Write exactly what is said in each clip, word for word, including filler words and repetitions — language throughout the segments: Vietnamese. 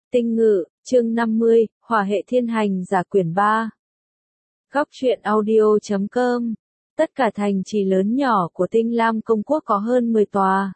Tinh Ngự, chương năm mươi, Hỏa hệ thiên hành giả quyển ba. Góc truyện audio chấm com. Tất cả thành trì lớn nhỏ của Tinh Lam Công Quốc có hơn mười tòa.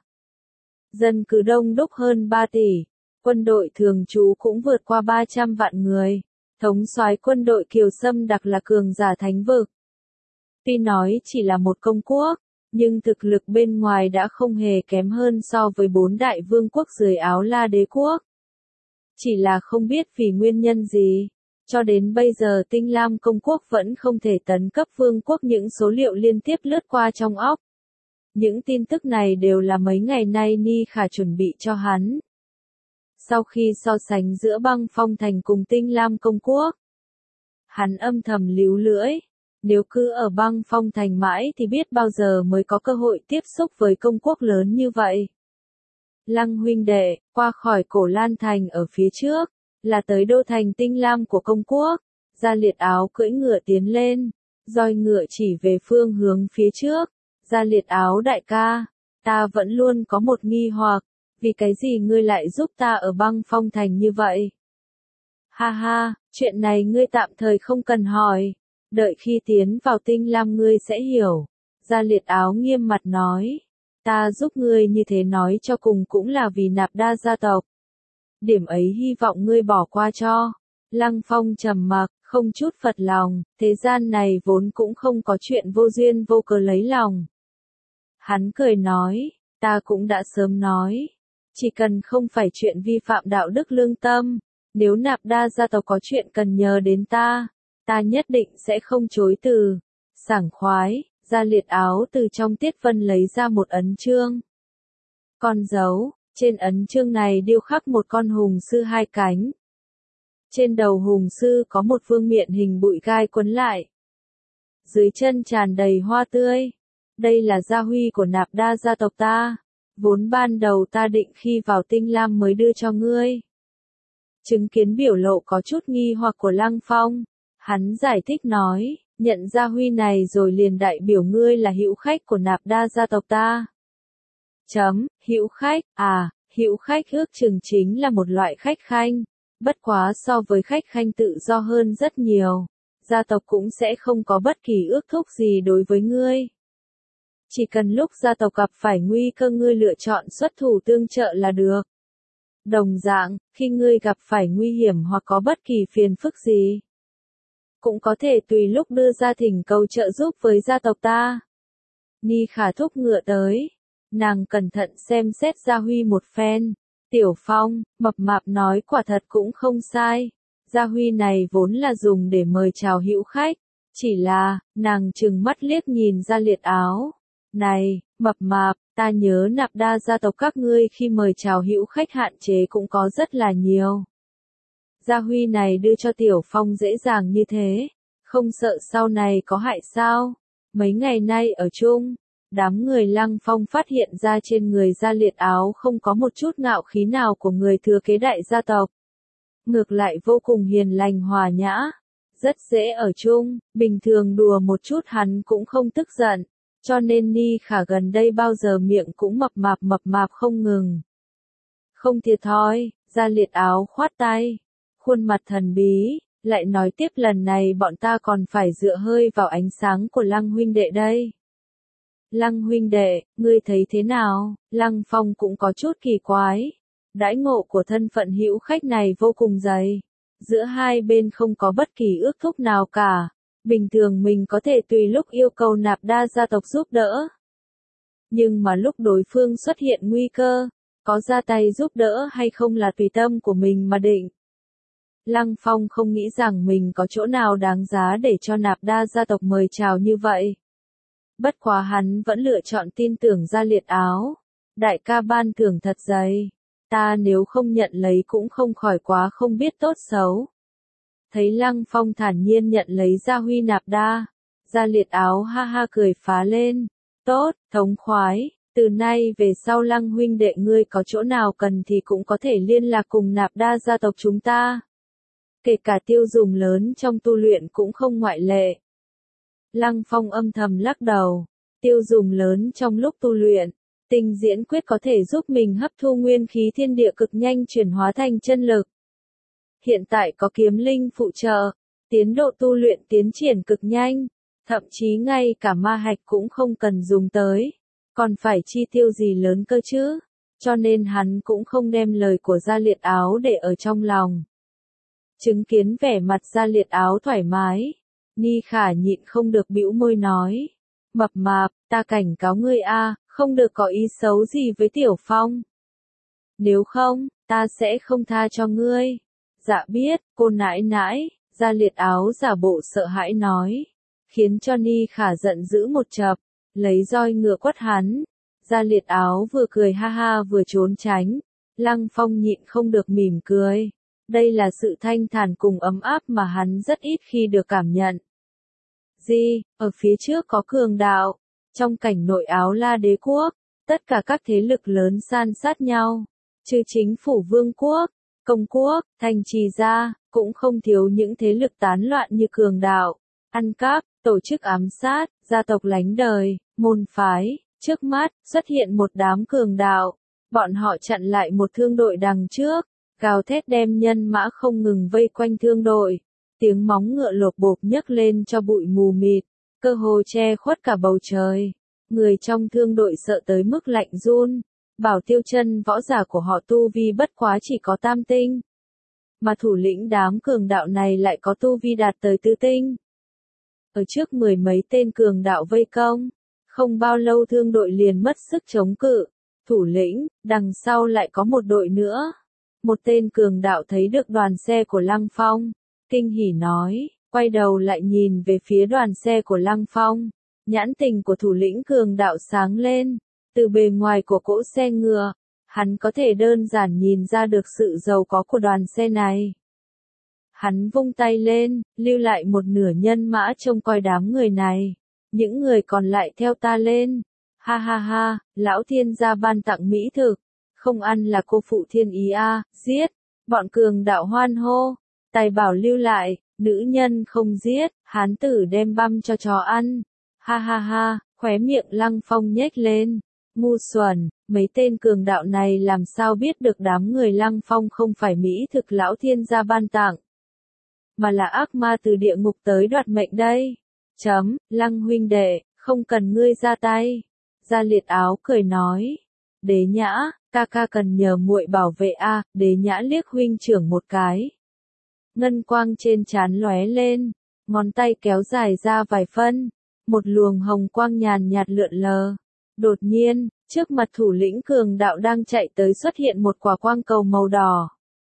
Dân cư đông đúc hơn ba tỷ. Quân đội thường trú cũng vượt qua ba trăm vạn người. Thống soái quân đội Kiều Sâm Đặc là cường giả thánh vực. Tuy nói chỉ là một công quốc, nhưng thực lực bên ngoài đã không hề kém hơn so với bốn đại vương quốc dưới Áo La Đế quốc. Chỉ là không biết vì nguyên nhân gì, cho đến bây giờ Tinh Lam Công Quốc vẫn không thể tấn cấp vương quốc. Những số liệu liên tiếp lướt qua trong óc. Những tin tức này đều là mấy ngày nay Ni Khả chuẩn bị cho hắn. Sau khi so sánh giữa Băng Phong Thành cùng Tinh Lam Công Quốc, hắn âm thầm líu lưỡi. Nếu cứ ở Băng Phong Thành mãi thì biết bao giờ mới có cơ hội tiếp xúc với công quốc lớn như vậy. Lăng huynh đệ, qua khỏi Cổ Lan Thành ở phía trước, là tới đô thành Tinh Lam của công quốc. Gia Liệt Áo cưỡi ngựa tiến lên, roi ngựa chỉ về phương hướng phía trước. Gia Liệt Áo đại ca, ta vẫn luôn có một nghi hoặc, vì cái gì ngươi lại giúp ta ở Băng Phong Thành như vậy? Ha ha, chuyện này ngươi tạm thời không cần hỏi, đợi khi tiến vào Tinh Lam ngươi sẽ hiểu. Gia Liệt Áo nghiêm mặt nói. Ta giúp ngươi như thế nói cho cùng cũng là vì Nạp Đa gia tộc. Điểm ấy hy vọng ngươi bỏ qua cho. Lăng Phong trầm mặc, không chút phật lòng, thế gian này vốn cũng không có chuyện vô duyên vô cớ lấy lòng. Hắn cười nói, ta cũng đã sớm nói, chỉ cần không phải chuyện vi phạm đạo đức lương tâm, nếu Nạp Đa gia tộc có chuyện cần nhờ đến ta, ta nhất định sẽ không chối từ. Sảng khoái. Gia Liệt Áo từ trong Tiết Vân lấy ra một ấn chương. Con dấu, trên ấn chương này điêu khắc một con hùng sư hai cánh. Trên đầu hùng sư có một vương miện hình bụi gai quấn lại. Dưới chân tràn đầy hoa tươi. Đây là gia huy của Nạp Đa gia tộc ta. Vốn ban đầu ta định khi vào Tinh Lam mới đưa cho ngươi. Chứng kiến biểu lộ có chút nghi hoặc của Lăng Phong, hắn giải thích nói. Nhận gia huy này rồi liền đại biểu ngươi là hữu khách của Nạp Đa gia tộc ta. Chấm, hữu khách, à, hữu khách ước chừng chính là một loại khách khanh, bất quá so với khách khanh tự do hơn rất nhiều, gia tộc cũng sẽ không có bất kỳ ước thúc gì đối với ngươi. Chỉ cần lúc gia tộc gặp phải nguy cơ ngươi lựa chọn xuất thủ tương trợ là được. Đồng dạng, khi ngươi gặp phải nguy hiểm hoặc có bất kỳ phiền phức gì, cũng có thể tùy lúc đưa ra thỉnh cầu trợ giúp với gia tộc ta. Ni Khả thúc ngựa tới. Nàng cẩn thận xem xét Gia Huy một phen. Tiểu Phong, mập mạp nói quả thật cũng không sai. Gia Huy này vốn là dùng để mời chào hữu khách. Chỉ là, nàng trừng mắt liếc nhìn Gia Liệt Áo. Này, mập mạp, ta nhớ Nạp Đa gia tộc các ngươi khi mời chào hữu khách hạn chế cũng có rất là nhiều. Gia huy này đưa cho Tiểu Phong dễ dàng như thế, không sợ sau này có hại sao? Mấy ngày nay ở chung, đám người Lăng Phong phát hiện ra trên người Gia Liệt Áo không có một chút ngạo khí nào của người thừa kế đại gia tộc. Ngược lại vô cùng hiền lành hòa nhã, rất dễ ở chung, bình thường đùa một chút hắn cũng không tức giận, cho nên Ni Khả gần đây bao giờ miệng cũng mập mạp mập mạp không ngừng. Không thiệt thòi, Gia Liệt Áo khoát tay. Khuôn mặt thần bí, lại nói tiếp lần này bọn ta còn phải dựa hơi vào ánh sáng của Lăng huynh đệ đây. Lăng huynh đệ, ngươi thấy thế nào? Lăng Phong cũng có chút kỳ quái. Đãi ngộ của thân phận hữu khách này vô cùng dày. Giữa hai bên không có bất kỳ ước thúc nào cả. Bình thường mình có thể tùy lúc yêu cầu Nạp Đa gia tộc giúp đỡ. Nhưng mà lúc đối phương xuất hiện nguy cơ, có ra tay giúp đỡ hay không là tùy tâm của mình mà định. Lăng Phong không nghĩ rằng mình có chỗ nào đáng giá để cho Nạp Đa gia tộc mời chào như vậy. Bất quá hắn vẫn lựa chọn tin tưởng Gia Liệt Áo. Đại ca ban thưởng thật dày. Ta nếu không nhận lấy cũng không khỏi quá không biết tốt xấu. Thấy Lăng Phong thản nhiên nhận lấy gia huy Nạp Đa. Gia Liệt Áo ha ha cười phá lên. Tốt, thống khoái. Từ nay về sau Lăng huynh đệ ngươi có chỗ nào cần thì cũng có thể liên lạc cùng Nạp Đa gia tộc chúng ta. Kể cả tiêu dùng lớn trong tu luyện cũng không ngoại lệ. Lăng Phong âm thầm lắc đầu. Tiêu dùng lớn trong lúc tu luyện. Tinh diễn quyết có thể giúp mình hấp thu nguyên khí thiên địa cực nhanh chuyển hóa thành chân lực. Hiện tại có kiếm linh phụ trợ, tiến độ tu luyện tiến triển cực nhanh, thậm chí ngay cả ma hạch cũng không cần dùng tới, còn phải chi tiêu gì lớn cơ chứ, cho nên hắn cũng không đem lời của Gia Liệt Áo để ở trong lòng. Chứng kiến vẻ mặt Gia Liệt Áo thoải mái, Ni Khả nhịn không được bĩu môi nói, mập mạp, ta cảnh cáo ngươi a, không được có ý xấu gì với Tiểu Phong. Nếu không, ta sẽ không tha cho ngươi. Dạ biết, cô nãi nãi, Gia Liệt Áo giả bộ sợ hãi nói, khiến cho Ni Khả giận dữ một chập, lấy roi ngựa quất hắn. Gia Liệt Áo vừa cười ha ha vừa trốn tránh, Lăng Phong nhịn không được mỉm cười. Đây là sự thanh thản cùng ấm áp mà hắn rất ít khi được cảm nhận. Gì, ở phía trước có cường đạo, trong cảnh nội Áo La Đế quốc, tất cả các thế lực lớn san sát nhau, trừ chính phủ vương quốc, công quốc, thành trì gia, cũng không thiếu những thế lực tán loạn như cường đạo, ăn cắp, tổ chức ám sát, gia tộc lánh đời, môn phái. Trước mắt, xuất hiện một đám cường đạo, bọn họ chặn lại một thương đội đằng trước, gào thét đem nhân mã không ngừng vây quanh thương đội, tiếng móng ngựa lộp bộp nhấc lên cho bụi mù mịt, cơ hồ che khuất cả bầu trời. Người trong thương đội sợ tới mức lạnh run, bảo Tiêu Chân võ giả của họ tu vi bất quá chỉ có tam tinh, mà thủ lĩnh đám cường đạo này lại có tu vi đạt tới tứ tinh. Ở trước mười mấy tên cường đạo vây công, không bao lâu thương đội liền mất sức chống cự. Thủ lĩnh, đằng sau lại có một đội nữa. Một tên cường đạo thấy được đoàn xe của Lăng Phong, kinh hỉ nói, quay đầu lại nhìn về phía đoàn xe của Lăng Phong. Nhãn tình của thủ lĩnh cường đạo sáng lên, từ bề ngoài của cỗ xe ngựa, hắn có thể đơn giản nhìn ra được sự giàu có của đoàn xe này. Hắn vung tay lên, lưu lại một nửa nhân mã trông coi đám người này. Những người còn lại theo ta lên. Ha ha ha, lão thiên gia ban tặng mỹ thực. Không ăn là cô phụ thiên ý a, giết. Bọn cường đạo hoan hô. Tài bảo lưu lại, nữ nhân không giết, hán tử đem băm cho chó ăn. Ha ha ha, khóe miệng Lăng Phong nhếch lên. Ngu xuẩn, mấy tên cường đạo này làm sao biết được đám người Lăng Phong không phải mỹ thực lão thiên gia ban tặng, mà là ác ma từ địa ngục tới đoạt mệnh đây. Chấm, Lăng huynh đệ, không cần ngươi ra tay. Gia Liệt Áo cười nói. Đế Nhã, ca ca cần nhờ muội bảo vệ a. Đế Nhã liếc huynh trưởng một cái. Ngân quang trên trán lóe lên, ngón tay kéo dài ra vài phân, một luồng hồng quang nhàn nhạt lượn lờ. Đột nhiên, trước mặt thủ lĩnh cường đạo đang chạy tới xuất hiện một quả quang cầu màu đỏ.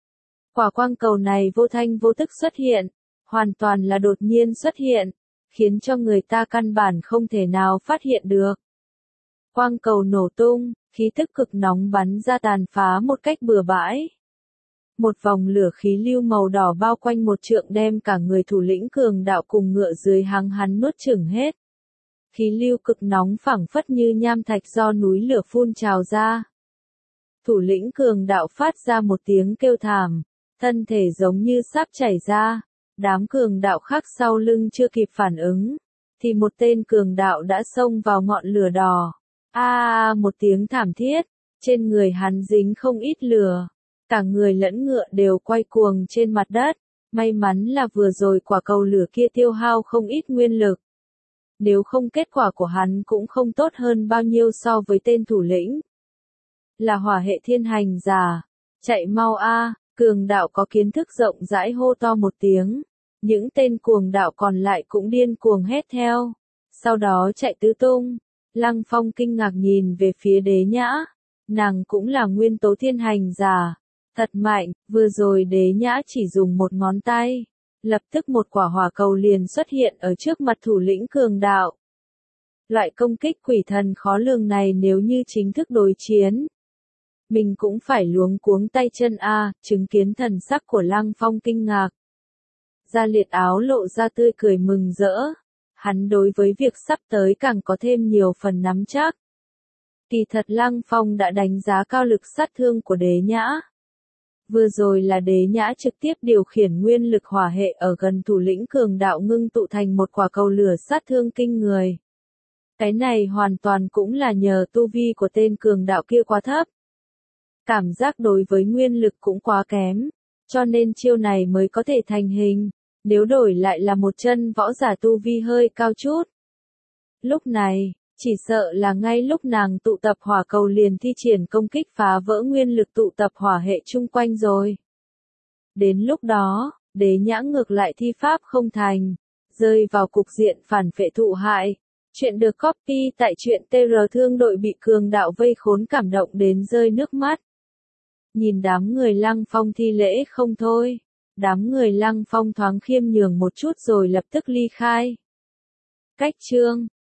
Quả quang cầu này vô thanh vô tức xuất hiện, hoàn toàn là đột nhiên xuất hiện, khiến cho người ta căn bản không thể nào phát hiện được. Quang cầu nổ tung, khí tức cực nóng bắn ra tàn phá một cách bừa bãi. Một vòng lửa khí lưu màu đỏ bao quanh một trượng đem cả người thủ lĩnh cường đạo cùng ngựa dưới hang hắn nuốt chửng hết. Khí lưu cực nóng phảng phất như nham thạch do núi lửa phun trào ra. Thủ lĩnh cường đạo phát ra một tiếng kêu thảm, thân thể giống như sắp chảy ra. Đám cường đạo khác sau lưng chưa kịp phản ứng, thì một tên cường đạo đã xông vào ngọn lửa đỏ. A à, một tiếng thảm thiết, trên người hắn dính không ít lửa, cả người lẫn ngựa đều quay cuồng trên mặt đất. May mắn là vừa rồi quả cầu lửa kia tiêu hao không ít nguyên lực. Nếu không kết quả của hắn cũng không tốt hơn bao nhiêu so với tên thủ lĩnh. Là hỏa hệ thiên hành giả, chạy mau a. Cường đạo có kiến thức rộng rãi hô to một tiếng, những tên cuồng đạo còn lại cũng điên cuồng hét theo, sau đó chạy tứ tung. Lăng Phong kinh ngạc nhìn về phía Đế Nhã, nàng cũng là nguyên tố thiên hành giả, thật mạnh, vừa rồi Đế Nhã chỉ dùng một ngón tay, lập tức một quả hỏa cầu liền xuất hiện ở trước mặt thủ lĩnh cường đạo. Loại công kích quỷ thần khó lường này nếu như chính thức đối chiến, mình cũng phải luống cuống tay chân a. Chứng kiến thần sắc của Lăng Phong kinh ngạc, Gia Liệt Áo lộ ra tươi cười mừng rỡ, hắn đối với việc sắp tới càng có thêm nhiều phần nắm chắc. Kỳ thật Lăng Phong đã đánh giá cao lực sát thương của Đế Nhã. Vừa rồi là Đế Nhã trực tiếp điều khiển nguyên lực hỏa hệ ở gần thủ lĩnh cường đạo ngưng tụ thành một quả cầu lửa sát thương kinh người. Cái này hoàn toàn cũng là nhờ tu vi của tên cường đạo kia quá thấp. Cảm giác đối với nguyên lực cũng quá kém. cho nên chiêu này mới có thể thành hình, nếu đổi lại là một chân võ giả tu vi hơi cao chút. Lúc này, chỉ sợ là ngay lúc nàng tụ tập hỏa cầu liền thi triển công kích phá vỡ nguyên lực tụ tập hỏa hệ chung quanh rồi. Đến lúc đó, Đế Nhã ngược lại thi pháp không thành, rơi vào cục diện phản phệ thụ hại. Chuyện được copy tại truyện tê rờ thương đội bị cường đạo vây khốn cảm động đến rơi nước mắt. Nhìn đám người Lăng Phong thi lễ không thôi, đám người Lăng Phong thoáng khiêm nhường một chút rồi lập tức ly khai. Cách chương